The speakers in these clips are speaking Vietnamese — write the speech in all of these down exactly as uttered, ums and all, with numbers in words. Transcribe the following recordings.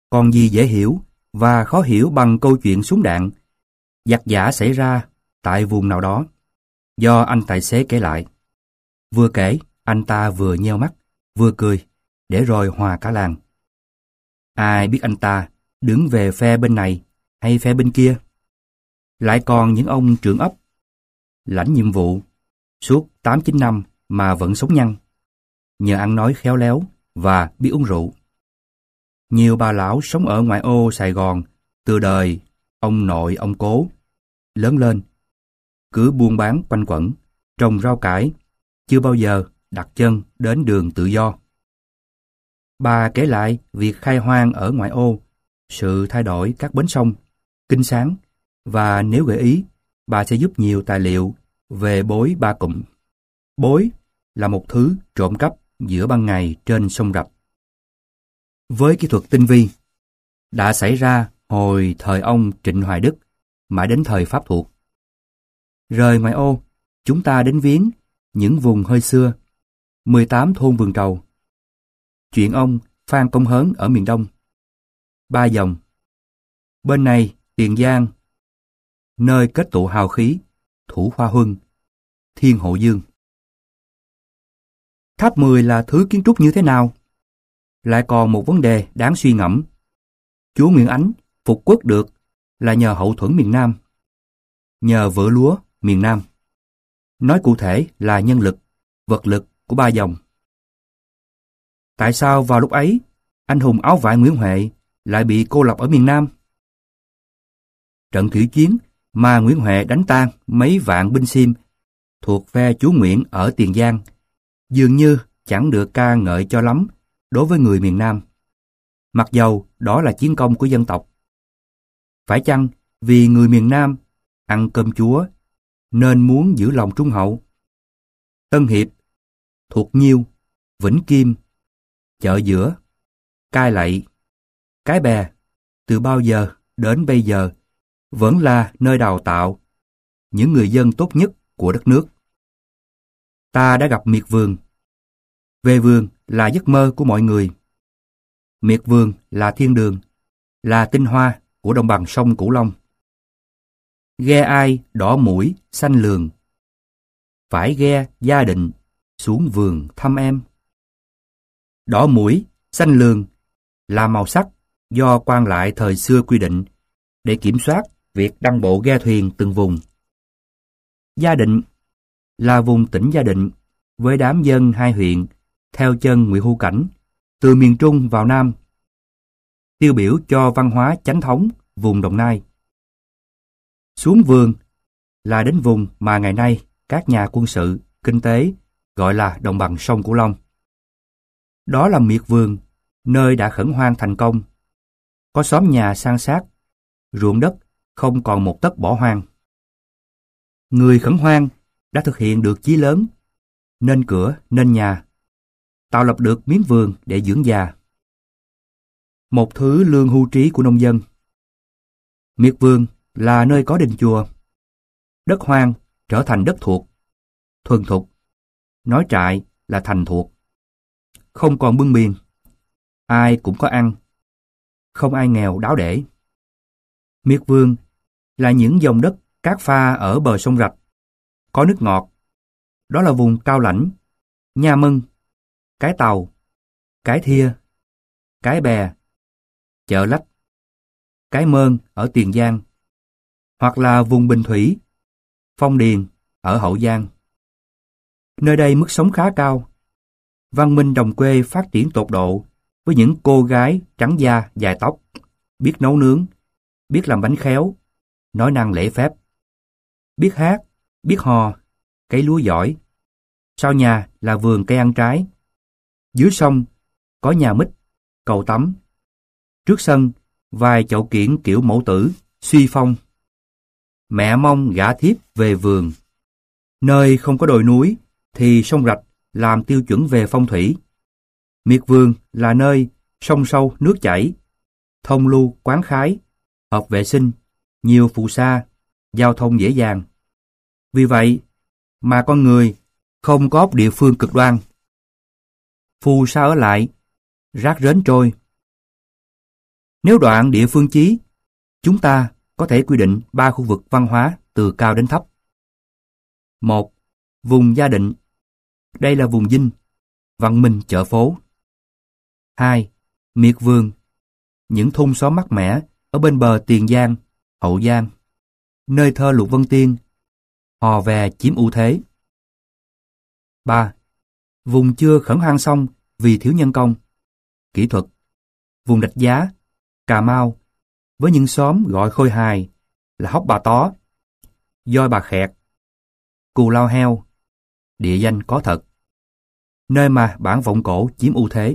Còn gì dễ hiểu và khó hiểu bằng câu chuyện súng đạn, giặc giã xảy ra tại vùng nào đó, do anh tài xế kể lại. Vừa kể, anh ta vừa nheo mắt, vừa cười, để rồi hòa cả làng. Ai biết anh ta đứng về phe bên này hay phe bên kia. Lại còn những ông trưởng ấp, lãnh nhiệm vụ, suốt tám chín năm mà vẫn sống nhăn, nhờ ăn nói khéo léo và biết uống rượu. Nhiều bà lão sống ở ngoại ô Sài Gòn từ đời ông nội ông cố, lớn lên, cứ buôn bán quanh quẩn, trồng rau cải, chưa bao giờ đặt chân đến đường tự do. Bà kể lại việc khai hoang ở ngoại ô, sự thay đổi các bến sông, kinh sáng, và nếu gợi ý, bà sẽ giúp nhiều tài liệu về bối ba cụm. Bối là một thứ trộm cắp giữa ban ngày trên sông rạch. Với kỹ thuật tinh vi, đã xảy ra hồi thời ông Trịnh Hoài Đức, mãi đến thời Pháp thuộc. Rời ngoại ô, chúng ta đến viếng những vùng hơi xưa, mười tám thôn vườn trầu. Chuyện ông Phan Công Hớn ở miền Đông. Ba dòng. Bên này Tiền Giang, nơi kết tụ hào khí, Thủ Hoa Huân, Thiên Hộ Dương. Tháp mười là thứ kiến trúc như thế nào? Lại còn một vấn đề đáng suy ngẫm. Chúa Nguyễn Ánh phục quốc được là nhờ hậu thuẫn miền Nam, nhờ vựa lúa miền Nam. Nói cụ thể là nhân lực, vật lực của ba dòng. Tại sao vào lúc ấy, anh hùng áo vải Nguyễn Huệ lại bị cô lập ở miền Nam? Trận thủy chiến mà Nguyễn Huệ đánh tan mấy vạn binh Xiêm thuộc phe chúa Nguyễn ở Tiền Giang dường như chẳng được ca ngợi cho lắm đối với người miền Nam, mặc dầu đó là chiến công của dân tộc. Phải chăng vì người miền Nam ăn cơm chúa nên muốn giữ lòng trung hậu? Tân Hiệp, Thuộc Nhiêu, Vĩnh Kim, Chợ Giữa, Cai Lậy, Cái Bè từ bao giờ đến bây giờ vẫn là nơi đào tạo những người dân tốt nhất của đất nước. Ta đã gặp miệt vườn. Về vườn là giấc mơ của mọi người. Miệt vườn là thiên đường, là tinh hoa của đồng bằng sông Cửu Long. Ghe ai đỏ mũi xanh lường, phải ghe Gia Định xuống vườn thăm em. Đỏ mũi xanh lường là màu sắc do quan lại thời xưa quy định để kiểm soát việc đăng bộ ghe thuyền từng vùng. Gia Định là vùng tỉnh Gia Định với đám dân hai huyện theo chân Nguyễn Hữu Cảnh từ miền Trung vào Nam, tiêu biểu cho văn hóa chánh thống vùng Đồng Nai. Xuống vườn là đến vùng mà ngày nay các nhà quân sự, kinh tế gọi là đồng bằng sông Cửu Long. Đó là miệt vườn, nơi đã khẩn hoang thành công. Có xóm nhà san sát, ruộng đất không còn một tấc bỏ hoang. Người khẩn hoang đã thực hiện được chí lớn, nên cửa, nên nhà, tạo lập được miếng vườn để dưỡng già. Một thứ lương hưu trí của nông dân. Miệt vườn là nơi có đình chùa. Đất hoang trở thành đất thuộc, thuần thục. Nói trại là thành thuộc. Không còn bưng miền. Ai cũng có ăn. Không ai nghèo đáo để. Miệt vườn là những dòng đất cát pha ở bờ sông rạch, có nước ngọt. Đó là vùng Cao Lãnh, Nha Mân, Cái Tàu, Cái Thia, Cái Bè, Chợ Lách, Cái Mơn ở Tiền Giang, hoặc là vùng Bình Thủy, Phong Điền ở Hậu Giang. Nơi đây mức sống khá cao. Văn minh đồng quê phát triển tột độ với những cô gái trắng da dài tóc, biết nấu nướng, biết làm bánh khéo, nói năng lễ phép, biết hát, biết hò, cấy lúa giỏi. Sau nhà là vườn cây ăn trái. Dưới sông có nhà mít, cầu tắm. Trước sân vài chậu kiển kiểu mẫu tử, suy phong. Mẹ mong gả thiếp về vườn. Nơi không có đồi núi thì sông rạch làm tiêu chuẩn về phong thủy. Miệt vườn là nơi sông sâu nước chảy, thông lưu quán khái, hợp vệ sinh, nhiều phù sa, giao thông dễ dàng. Vì vậy mà con người không có địa phương cực đoan. Phù sa ở lại, rác rến trôi. Nếu đoạn địa phương chí, chúng ta có thể quy định ba khu vực văn hóa từ cao đến thấp. Một. Vùng Gia Định. Đây là vùng dinh, văn minh chợ phố. Hai. Miệt vườn. Những thôn xóm mát mẻ ở bên bờ Tiền Giang, Hậu Giang, nơi thơ Lục Vân Tiên, hò vè chiếm ưu thế. Ba. Vùng chưa khẩn hoang xong vì thiếu nhân công, kỹ thuật. Vùng Rạch Giá, Cà Mau, với những xóm gọi khôi hài là Hóc Bà Tó, Doi Bà Khẹt, Cù Lao Heo, địa danh có thật, nơi mà bản vọng cổ chiếm ưu thế.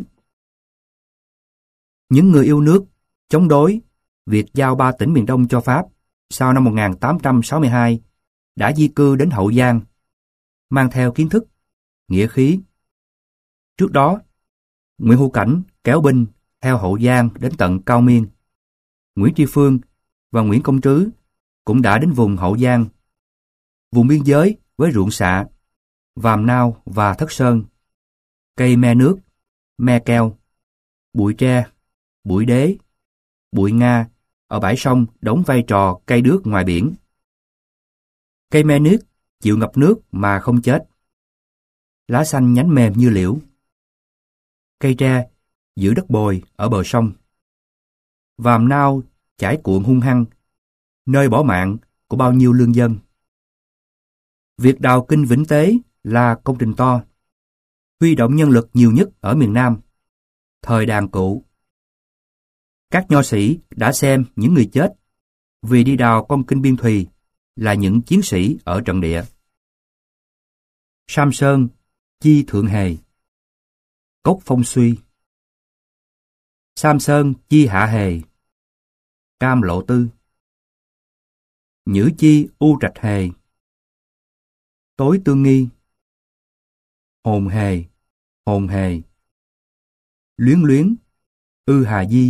Những người yêu nước chống đối việc giao ba tỉnh miền Đông cho Pháp sau năm một nghìn tám trăm sáu mươi hai đã di cư đến Hậu Giang, mang theo kiến thức, nghĩa khí. Trước đó, Nguyễn Hữu Cảnh kéo binh theo Hậu Giang đến tận Cao Miên. Nguyễn Tri Phương và Nguyễn Công Trứ cũng đã đến vùng Hậu Giang, vùng biên giới với ruộng sạ, Vàm Nao và Thất Sơn, cây me nước, me keo, bụi tre, bụi đế, bụi Nga ở bãi sông đóng vai trò cây đước ngoài biển. Cây me nước chịu ngập nước mà không chết. Lá xanh nhánh mềm như liễu. Cây tre giữ đất bồi ở bờ sông. Vàm Nao chải cuộn hung hăng, nơi bỏ mạng của bao nhiêu lương dân. Việc đào kinh Vĩnh Tế là công trình to, huy động nhân lực nhiều nhất ở miền Nam, thời Đàn Cụ. Các nho sĩ đã xem những người chết vì đi đào con kinh Biên Thùy là những chiến sĩ ở trận địa. Sam Sơn, Chi Thượng Hề. Cốc Phong Suy. Sam Sơn, Chi Hạ Hề. Cam Lộ Tư. Nhữ Chi, U Trạch Hề. Tối Tương Nghi. Hồn Hề, Hồn Hề. Luyến Luyến, Ư Hà Di.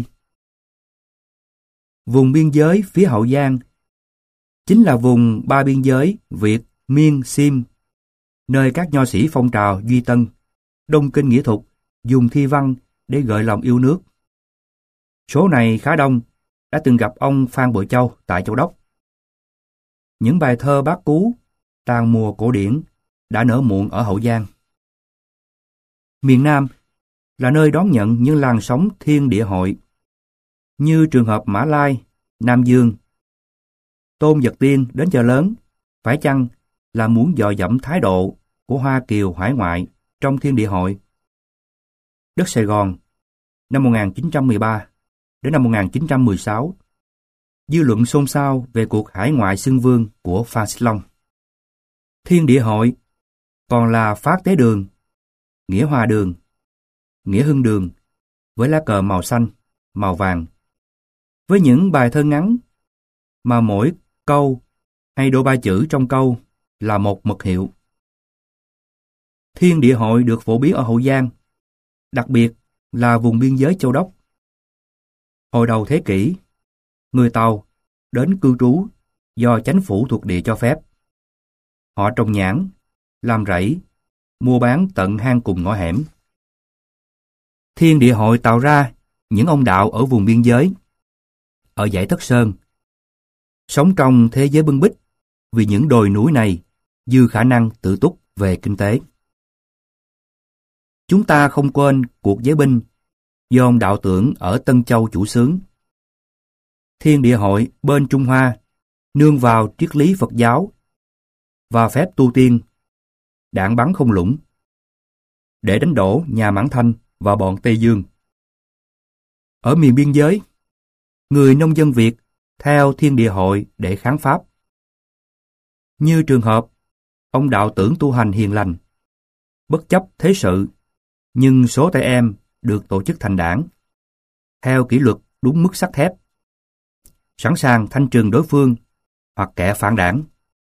Vùng biên giới phía Hậu Giang chính là vùng ba biên giới Việt, Miên, Sim, nơi các nho sĩ phong trào Duy Tân, Đông Kinh Nghĩa Thục dùng thi văn để gợi lòng yêu nước. Số này khá đông, đã từng gặp ông Phan Bội Châu tại Châu Đốc. Những bài thơ bác cú, tàn mùa cổ điển đã nở muộn ở Hậu Giang. Miền Nam là nơi đón nhận những làn sóng thiên địa hội, như trường hợp Mã Lai, Nam Dương. Tôn Vật Tiên đến chợ lớn, phải chăng là muốn dò dẫm thái độ của Hoa Kiều hải ngoại trong thiên địa hội? Đất Sài Gòn, năm một nghìn chín trăm mười ba đến năm một nghìn chín trăm mười sáu, dư luận xôn xao về cuộc hải ngoại xưng vương của Phan Xích Long. Thiên địa hội còn là Phát Tế Đường, Nghĩa Hòa Đường, Nghĩa Hưng Đường với lá cờ màu xanh, màu vàng, với những bài thơ ngắn mà mỗi câu hay đôi ba chữ trong câu là một mật hiệu. Thiên địa hội được phổ biến ở Hậu Giang, đặc biệt là vùng biên giới Châu Đốc. Hồi đầu thế kỷ, người Tàu đến cư trú do chánh phủ thuộc địa cho phép. Họ trồng nhãn, làm rẫy, mua bán tận hang cùng ngõ hẻm. Thiên địa hội tạo ra những ông đạo ở vùng biên giới, ở dãy Thất Sơn, sống trong thế giới bưng bít vì những đồi núi này dư khả năng tự túc về kinh tế. Chúng ta không quên cuộc giấy binh do ông đạo tưởng ở Tân Châu chủ xướng. Thiên địa hội bên Trung Hoa nương vào triết lý Phật giáo và phép tu tiên, đạn bắn không lũng, để đánh đổ nhà Mãn Thanh và bọn Tây Dương. Ở miền biên giới, người nông dân Việt theo thiên địa hội để kháng Pháp. Như trường hợp, ông đạo tưởng tu hành hiền lành, bất chấp thế sự, nhưng số tay em được tổ chức thành đảng, theo kỷ luật đúng mức sắt thép, sẵn sàng thanh trừng đối phương hoặc kẻ phản đảng.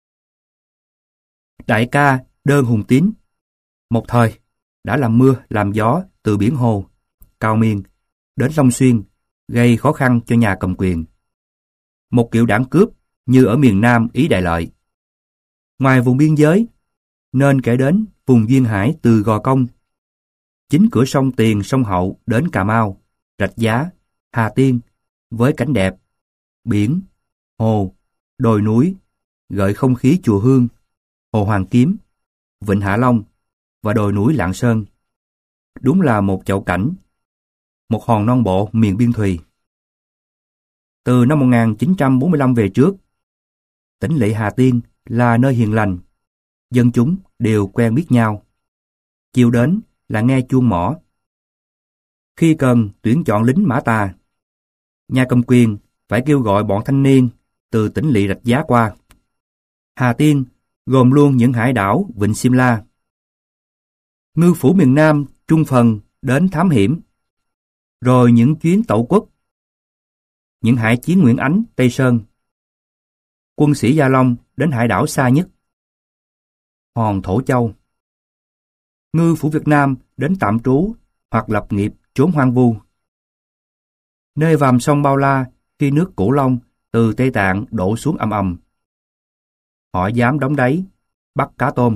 Đại ca Đơn Hùng Tín, một thời đã làm mưa làm gió từ Biển Hồ, Cao Miên đến Long Xuyên, gây khó khăn cho nhà cầm quyền. Một kiểu đảng cướp như ở miền Nam Ý Đại Lợi. Ngoài vùng biên giới, nên kể đến vùng duyên hải từ Gò Công, chính cửa sông Tiền, sông Hậu đến Cà Mau, Rạch Giá, Hà Tiên, với cảnh đẹp, biển, hồ, đồi núi, gợi không khí chùa Hương, hồ Hoàng Kiếm, vịnh Hạ Long và đồi núi Lạng Sơn. Đúng là một chậu cảnh, một hòn non bộ miền biên thùy. Từ năm một nghìn chín trăm bốn mươi lăm về trước, tỉnh lỵ Hà Tiên là nơi hiền lành, dân chúng đều quen biết nhau. Chiều đến là nghe chuông mõ. Khi cần tuyển chọn lính mã tà, nhà cầm quyền phải kêu gọi bọn thanh niên từ tỉnh lỵ Rạch Giá qua. Hà Tiên gồm luôn những hải đảo Vịnh Simla. Ngư phủ miền Nam trung phần đến thám hiểm, rồi những chuyến tẩu quốc, những hải chiến Nguyễn Ánh, Tây Sơn. Quân sĩ Gia Long đến hải đảo xa nhất, hòn Thổ Châu. Ngư phủ Việt Nam đến tạm trú hoặc lập nghiệp trốn hoang vu. Nơi vàm sông bao la khi nước Cửu Long từ Tây Tạng đổ xuống ầm ầm. Họ dám đóng đáy, bắt cá tôm.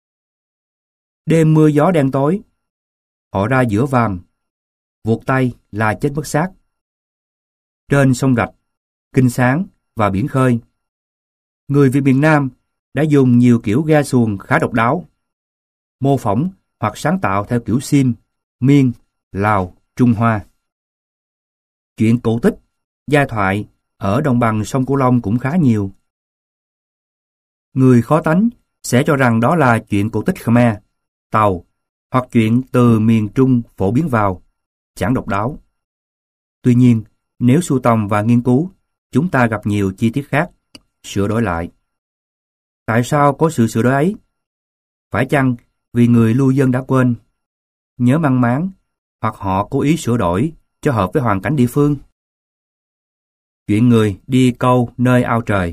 Đêm mưa gió đen tối, họ ra giữa vàm, vuột tay là chết mất xác. Trên sông Rạch, Kinh Sáng và biển khơi, người Việt miền Nam đã dùng nhiều kiểu ghe xuồng khá độc đáo, mô phỏng hoặc sáng tạo theo kiểu Sim, Miên, Lào, Trung Hoa. Chuyện cổ tích, giai thoại ở đồng bằng sông Cửu Long cũng khá nhiều. Người khó tánh sẽ cho rằng đó là chuyện cổ tích Khmer, Tàu hoặc chuyện từ miền Trung phổ biến vào, chẳng độc đáo. Tuy nhiên, nếu sưu tầm và nghiên cứu, chúng ta gặp nhiều chi tiết khác, sửa đổi lại. Tại sao có sự sửa đổi ấy? Phải chăng vì người lưu dân đã quên, nhớ mang máng, hoặc họ cố ý sửa đổi cho hợp với hoàn cảnh địa phương? Chuyện người đi câu nơi ao trời.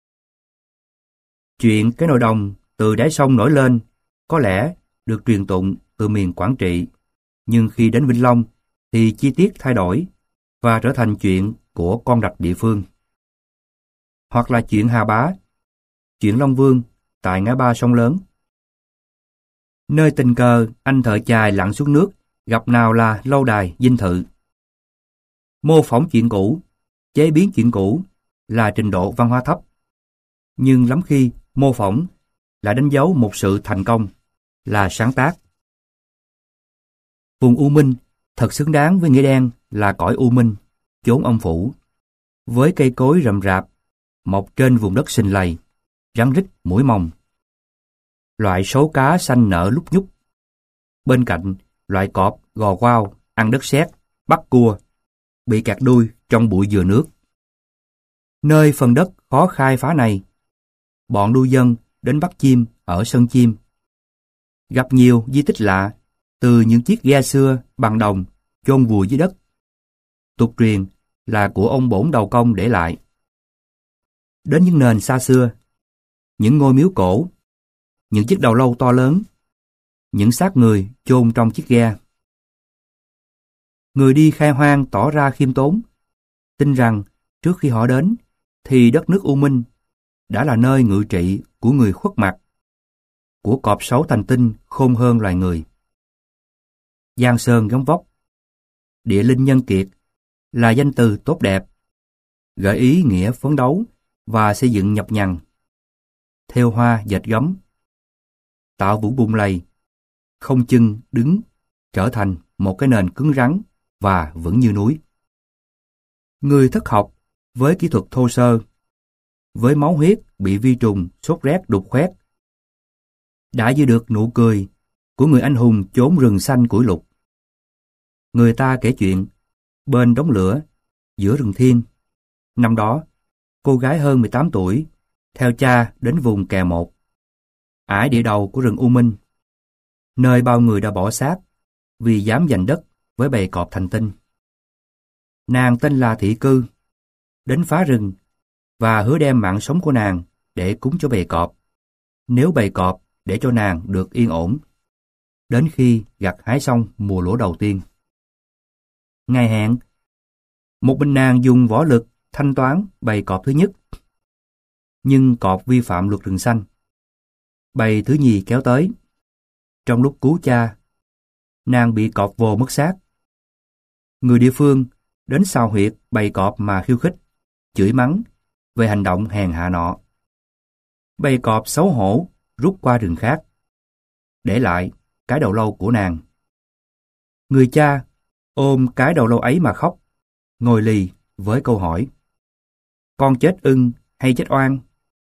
Chuyện cái nồi đồng từ đáy sông nổi lên có lẽ được truyền tụng từ miền Quảng Trị, nhưng khi đến Vĩnh Long thì chi tiết thay đổi và trở thành chuyện của con rạch địa phương. Hoặc là chuyện Hà Bá, chuyện Long Vương tại ngã ba sông lớn. Nơi tình cờ anh thợ chài lặn xuống nước, gặp nào là lâu đài dinh thự. Mô phỏng chuyện cũ, chế biến chuyện cũ là trình độ văn hóa thấp, nhưng lắm khi mô phỏng là đánh dấu một sự thành công, là sáng tác. Vùng U Minh thật xứng đáng với nghĩa đen là cõi U Minh, chốn âm phủ, với cây cối rậm rạp, mọc trên vùng đất sình lầy, rắn rít mũi mồng. Loại sấu cá xanh nở lúc nhúc. Bên cạnh, loại cọp gò quao, ăn đất sét, bắt cua, bị kẹt đuôi trong bụi dừa nước. Nơi phần đất khó khai phá này, bọn đu dân đến bắt chim ở sân chim. Gặp nhiều di tích lạ, từ những chiếc ghe xưa bằng đồng chôn vùi dưới đất. Tục truyền là của ông bổn đầu công để lại. Đến những nền xa xưa, những ngôi miếu cổ, những chiếc đầu lâu to lớn, những xác người chôn trong chiếc ghe. Người đi khai hoang tỏ ra khiêm tốn, tin rằng trước khi họ đến thì đất nước U Minh đã là nơi ngự trị của người khuất mặt, của cọp sấu thành tinh khôn hơn loài người. Giang sơn gấm vóc, địa linh nhân kiệt là danh từ tốt đẹp, gợi ý nghĩa phấn đấu và xây dựng nhập nhằng. Thêu hoa dệt gấm, tạo vũ bùn lầy, không chân đứng trở thành một cái nền cứng rắn và vững như núi. Người thất học với kỹ thuật thô sơ, với máu huyết bị vi trùng sốt rét đục khoét, đã giữ được nụ cười của người anh hùng chốn rừng xanh củi lục. Người ta kể chuyện bên đống lửa giữa rừng thiên. Năm đó, cô gái hơn mười tám tuổi theo cha đến vùng Kè Một, ải địa đầu của rừng U Minh, nơi bao người đã bỏ xác vì dám giành đất với bầy cọp thành tinh. Nàng tên là Thị Cư, đến phá rừng và hứa đem mạng sống của nàng để cúng cho bầy cọp, nếu bầy cọp để cho nàng được yên ổn, đến khi gặt hái xong mùa lúa đầu tiên. Ngày hẹn, một mình nàng dùng võ lực thanh toán bầy cọp thứ nhất, nhưng cọp vi phạm luật rừng xanh. Bầy thứ nhì kéo tới. Trong lúc cứu cha, nàng bị cọp vồ mất xác. Người địa phương đến xào huyệt bầy cọp mà khiêu khích, chửi mắng về hành động hèn hạ nọ. Bầy cọp xấu hổ rút qua rừng khác, để lại cái đầu lâu của nàng. Người cha ôm cái đầu lâu ấy mà khóc, ngồi lì với câu hỏi: con chết ưng hay chết oan?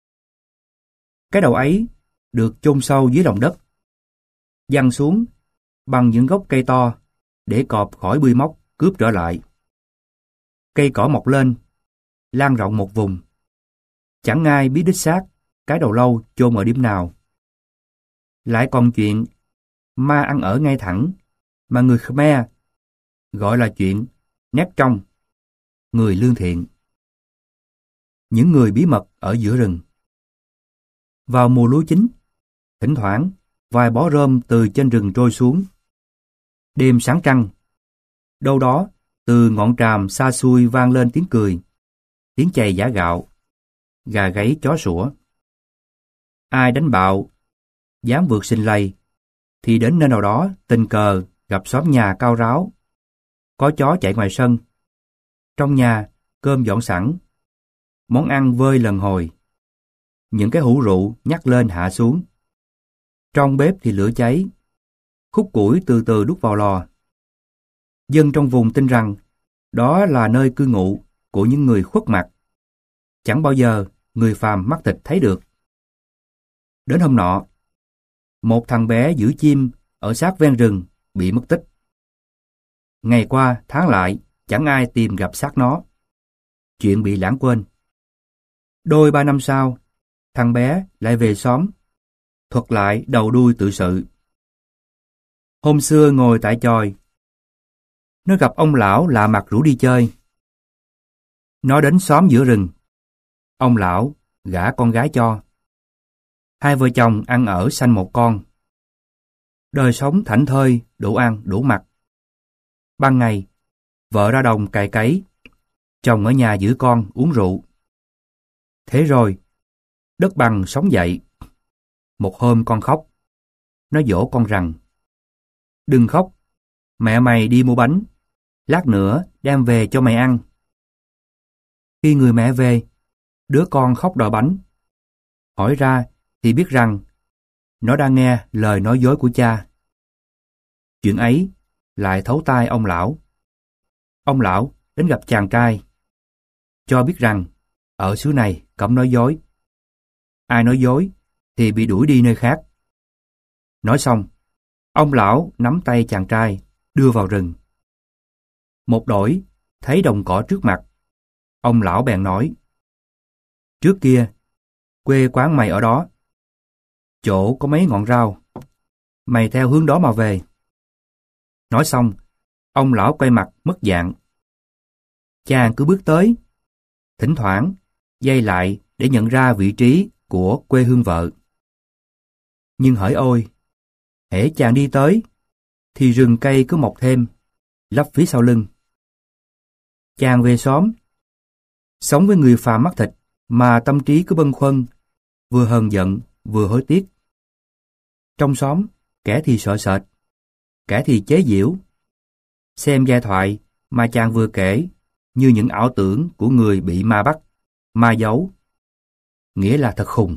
Cái đầu ấy được chôn sâu dưới lòng đất, giăng xuống bằng những gốc cây to để cọp khỏi bươi móc cướp trở lại. Cây cỏ mọc lên, lan rộng một vùng. Chẳng ai biết đích xác cái đầu lâu chôn ở điểm nào. Lại còn chuyện ma ăn ở ngay thẳng mà người Khmer gọi là chuyện nép trong, người lương thiện. Những người bí mật ở giữa rừng. Vào mùa lúa chín, thỉnh thoảng vài bó rơm từ trên rừng trôi xuống. Đêm sáng trăng, đâu đó từ ngọn tràm xa xôi vang lên tiếng cười, tiếng chày giã gạo, gà gáy chó sủa. Ai đánh bạo, dám vượt sinh lầy, thì đến nơi nào đó tình cờ gặp xóm nhà cao ráo. Có chó chạy ngoài sân. Trong nhà, cơm dọn sẵn, món ăn vơi lần hồi. Những cái hũ rượu nhắc lên hạ xuống. Trong bếp thì lửa cháy, khúc củi từ từ đút vào lò. Dân trong vùng tin rằng đó là nơi cư ngụ của những người khuất mặt, chẳng bao giờ người phàm mắt thịt thấy được. Đến hôm nọ, một thằng bé giữ chim ở sát ven rừng bị mất tích. Ngày qua tháng lại, chẳng ai tìm gặp xác nó. Chuyện bị lãng quên. Đôi ba năm sau, thằng bé lại về xóm, thuật lại đầu đuôi tự sự. Hôm xưa ngồi tại chòi, nó gặp ông lão lạ mặt rủ đi chơi. Nó đến xóm giữa rừng. Ông lão gả con gái cho. Hai vợ chồng ăn ở sanh một con. Đời sống thảnh thơi, đủ ăn, đủ mặc. Ban ngày, vợ ra đồng cày cấy, chồng ở nhà giữ con uống rượu. Thế rồi, đất bằng sống dậy. Một hôm con khóc. Nó dỗ con rằng: đừng khóc, mẹ mày đi mua bánh, lát nữa đem về cho mày ăn. Khi người mẹ về, đứa con khóc đòi bánh. Hỏi ra thì biết rằng nó đang nghe lời nói dối của cha. Chuyện ấy lại thấu tai ông lão. Ông lão đến gặp chàng trai, cho biết rằng ở xứ này cấm nói dối. Ai nói dối thì bị đuổi đi nơi khác. Nói xong, ông lão nắm tay chàng trai đưa vào rừng. Một đổi thấy đồng cỏ trước mặt, ông lão bèn nói: trước kia quê quán mày ở đó, chỗ có mấy ngọn rau, mày theo hướng đó mà về. Nói xong, ông lão quay mặt mất dạng. Chàng cứ bước tới, thỉnh thoảng giây lại để nhận ra vị trí của quê hương vợ. Nhưng hỡi ôi, hễ chàng đi tới thì rừng cây cứ mọc thêm, lấp phía sau lưng. Chàng về xóm, sống với người phàm mắt thịt mà tâm trí cứ bâng khuâng, vừa hờn giận vừa hối tiếc. Trong xóm, kẻ thì sợ sệt, kẻ thì chế giễu. Xem giai thoại mà chàng vừa kể như những ảo tưởng của người bị ma bắt, ma giấu. Nghĩa là thật khùng.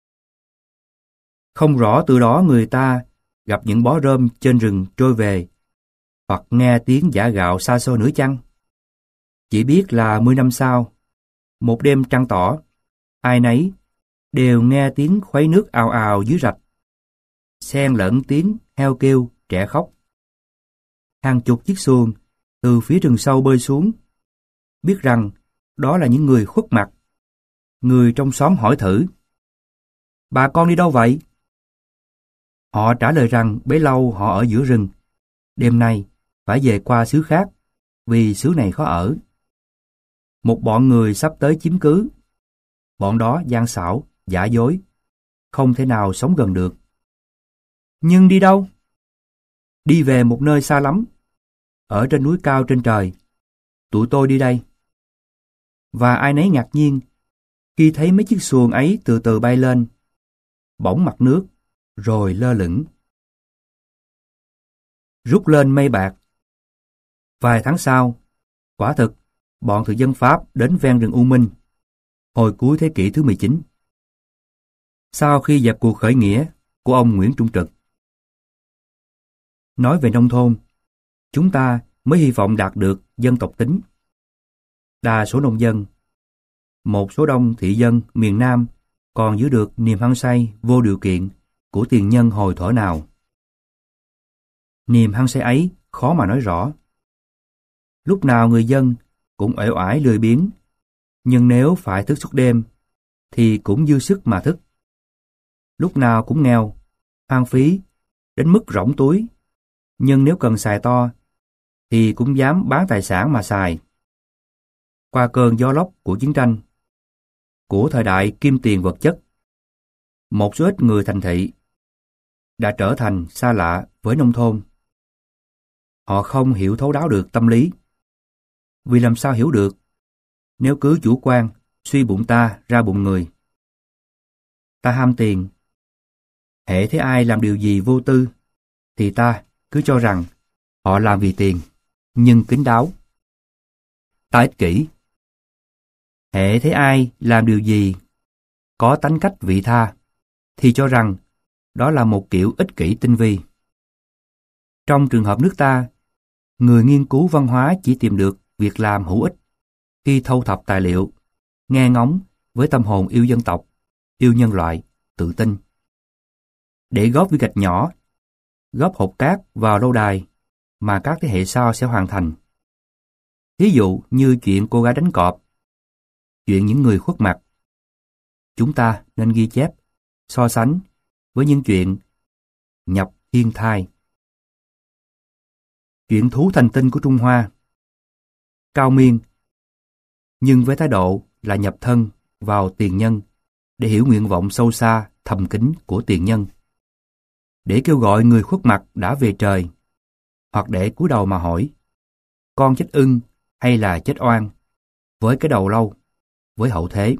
Không rõ từ đó người ta gặp những bó rơm trên rừng trôi về, hoặc nghe tiếng giã gạo xa xôi nữa chăng? Chỉ biết là mươi năm sau, một đêm trăng tỏ, ai nấy đều nghe tiếng khuấy nước ào ào dưới rạch, xen lẫn tiếng heo kêu, trẻ khóc. Hàng chục chiếc xuồng từ phía rừng sâu bơi xuống, biết rằng đó là những người khuất mặt. Người trong xóm hỏi thử: bà con đi đâu vậy? Họ trả lời rằng bấy lâu họ ở giữa rừng, đêm nay phải về qua xứ khác, vì xứ này khó ở. Một bọn người sắp tới chiếm cứ. Bọn đó gian xảo, giả dối, không thể nào sống gần được. Nhưng đi đâu? Đi về một nơi xa lắm, ở trên núi cao trên trời. Tụi tôi đi đây. Và ai nấy ngạc nhiên khi thấy mấy chiếc xuồng ấy từ từ bay lên, bỗng mặt nước, rồi lơ lửng. Rút lên mây bạc. Vài tháng sau, quả thực bọn thực dân Pháp đến ven rừng U Minh hồi cuối thế kỷ thứ mười chín. Sau khi dẹp cuộc khởi nghĩa của ông Nguyễn Trung Trực. Nói về nông thôn, chúng ta mới hy vọng đạt được dân tộc tính. Đa số nông dân, một số đông thị dân miền Nam còn giữ được niềm hăng say vô điều kiện của tiền nhân hồi thuở nào. Niềm hăng say ấy khó mà nói rõ. Lúc nào người dân cũng uể oải lười biếng, nhưng nếu phải thức suốt đêm thì cũng dư sức mà thức. Lúc nào cũng nghèo, hoang phí đến mức rỗng túi, nhưng nếu cần xài to thì cũng dám bán tài sản mà xài. Qua cơn gió lốc của chiến tranh, của thời đại kim tiền vật chất, một số ít người thành thị đã trở thành xa lạ với nông thôn. Họ không hiểu thấu đáo được tâm lý. Vì làm sao hiểu được nếu cứ chủ quan suy bụng ta ra bụng người. Ta ham tiền, hễ thấy ai làm điều gì vô tư thì ta cứ cho rằng họ làm vì tiền, nhưng kín đáo. Ta ích kỷ, hễ thấy ai làm điều gì có tánh cách vị tha thì cho rằng đó là một kiểu ích kỷ tinh vi. Trong trường hợp nước ta, người nghiên cứu văn hóa chỉ tìm được việc làm hữu ích khi thâu thập tài liệu, nghe ngóng với tâm hồn yêu dân tộc, yêu nhân loại, tự tin. Để góp viên gạch nhỏ, góp hột cát vào lâu đài mà các thế hệ sau sẽ hoàn thành. Ví dụ như chuyện cô gái đánh cọp, chuyện những người khuất mặt. Chúng ta nên ghi chép, so sánh với những chuyện nhập thiên thai. Chuyện thú thành tinh của Trung Hoa, cao miên, nhưng với thái độ là nhập thân vào tiền nhân để hiểu nguyện vọng sâu xa, thầm kín của tiền nhân. Để kêu gọi người khuất mặt đã về trời, hoặc để cúi đầu mà hỏi, con chết ưng hay là chết oan, với cái đầu lâu, với hậu thế.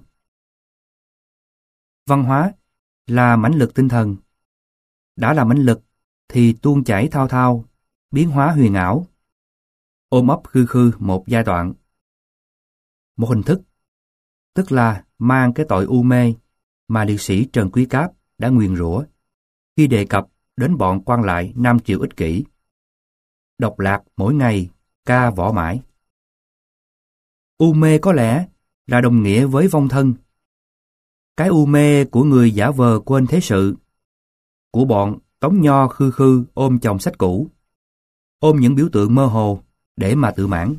Văn hóa là mãnh lực tinh thần. Đã là mãnh lực thì tuôn chảy thao thao, biến hóa huyền ảo, ôm ấp khư khư một giai đoạn, một hình thức, tức là mang cái tội u mê mà liệt sĩ Trần Quý Cáp đã nguyền rủa khi đề cập đến bọn quan lại Nam Triều ích kỷ. Độc lạc mỗi ngày, ca võ mãi. U mê có lẽ là đồng nghĩa với vong thân. Cái u mê của người giả vờ quên thế sự, của bọn Tống Nho khư khư ôm chồng sách cũ, ôm những biểu tượng mơ hồ để mà tự mãn.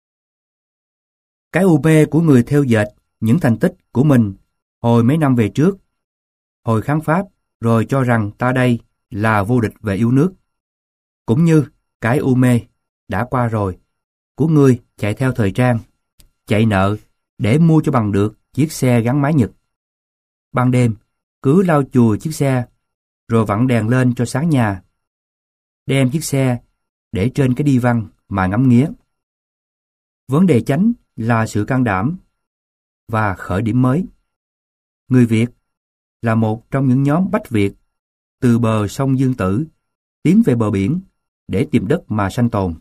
Cái u mê của người theo dệt những thành tích của mình hồi mấy năm về trước, hồi kháng Pháp, rồi cho rằng ta đây là vô địch về yêu nước. Cũng như cái u mê đã qua rồi của người chạy theo thời trang, chạy nợ để mua cho bằng được chiếc xe gắn máy Nhật. Ban đêm cứ lau chùi chiếc xe rồi vặn đèn lên cho sáng nhà, đem chiếc xe để trên cái đi văn mà ngắm nghía. Vấn đề chánh là sự can đảm và khởi điểm mới. Người Việt là một trong những nhóm Bách Việt từ bờ sông Dương Tử tiến về bờ biển để tìm đất mà sanh tồn.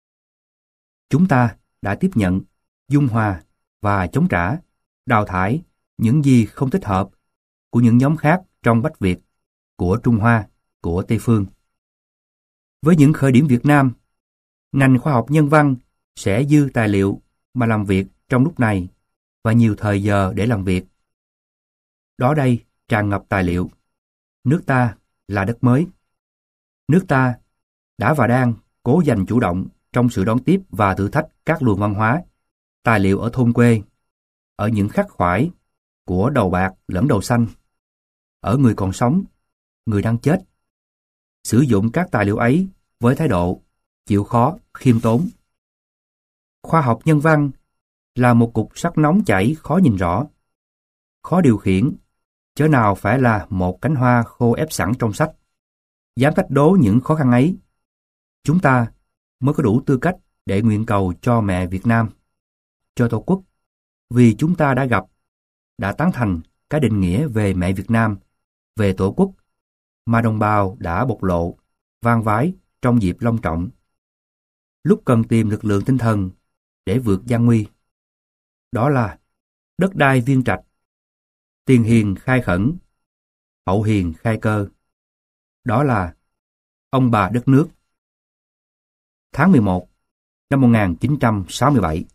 Chúng ta đã tiếp nhận, dung hòa và chống trả, đào thải những gì không thích hợp của những nhóm khác trong Bách Việt, của Trung Hoa, của Tây Phương. Với những khởi điểm Việt Nam, ngành khoa học nhân văn sẽ dư tài liệu mà làm việc trong lúc này và nhiều thời giờ để làm việc. Đó đây tràn ngập tài liệu. Nước ta là đất mới. Nước ta đã và đang cố giành chủ động trong sự đón tiếp và thử thách các luồng văn hóa, tài liệu ở thôn quê, ở những khắc khoải của đầu bạc lẫn đầu xanh, ở người còn sống, người đang chết. Sử dụng các tài liệu ấy với thái độ chịu khó, khiêm tốn. Khoa học nhân văn là một cục sắt nóng chảy khó nhìn rõ, khó điều khiển, chớ nào phải là một cánh hoa khô ép sẵn trong sách. Dám thách đố những khó khăn ấy, chúng ta mới có đủ tư cách để nguyện cầu cho mẹ Việt Nam, cho Tổ quốc, vì chúng ta đã gặp, đã tán thành cái định nghĩa về mẹ Việt Nam, về Tổ quốc mà đồng bào đã bộc lộ, vang vái trong dịp long trọng. Lúc cần tìm lực lượng tinh thần để vượt gian nguy, Đó là đất đai viên trạch, tiền hiền khai khẩn, hậu hiền khai cơ. Đó là ông bà đất nước. Tháng mười một năm một nghìn chín trăm sáu mươi bảy.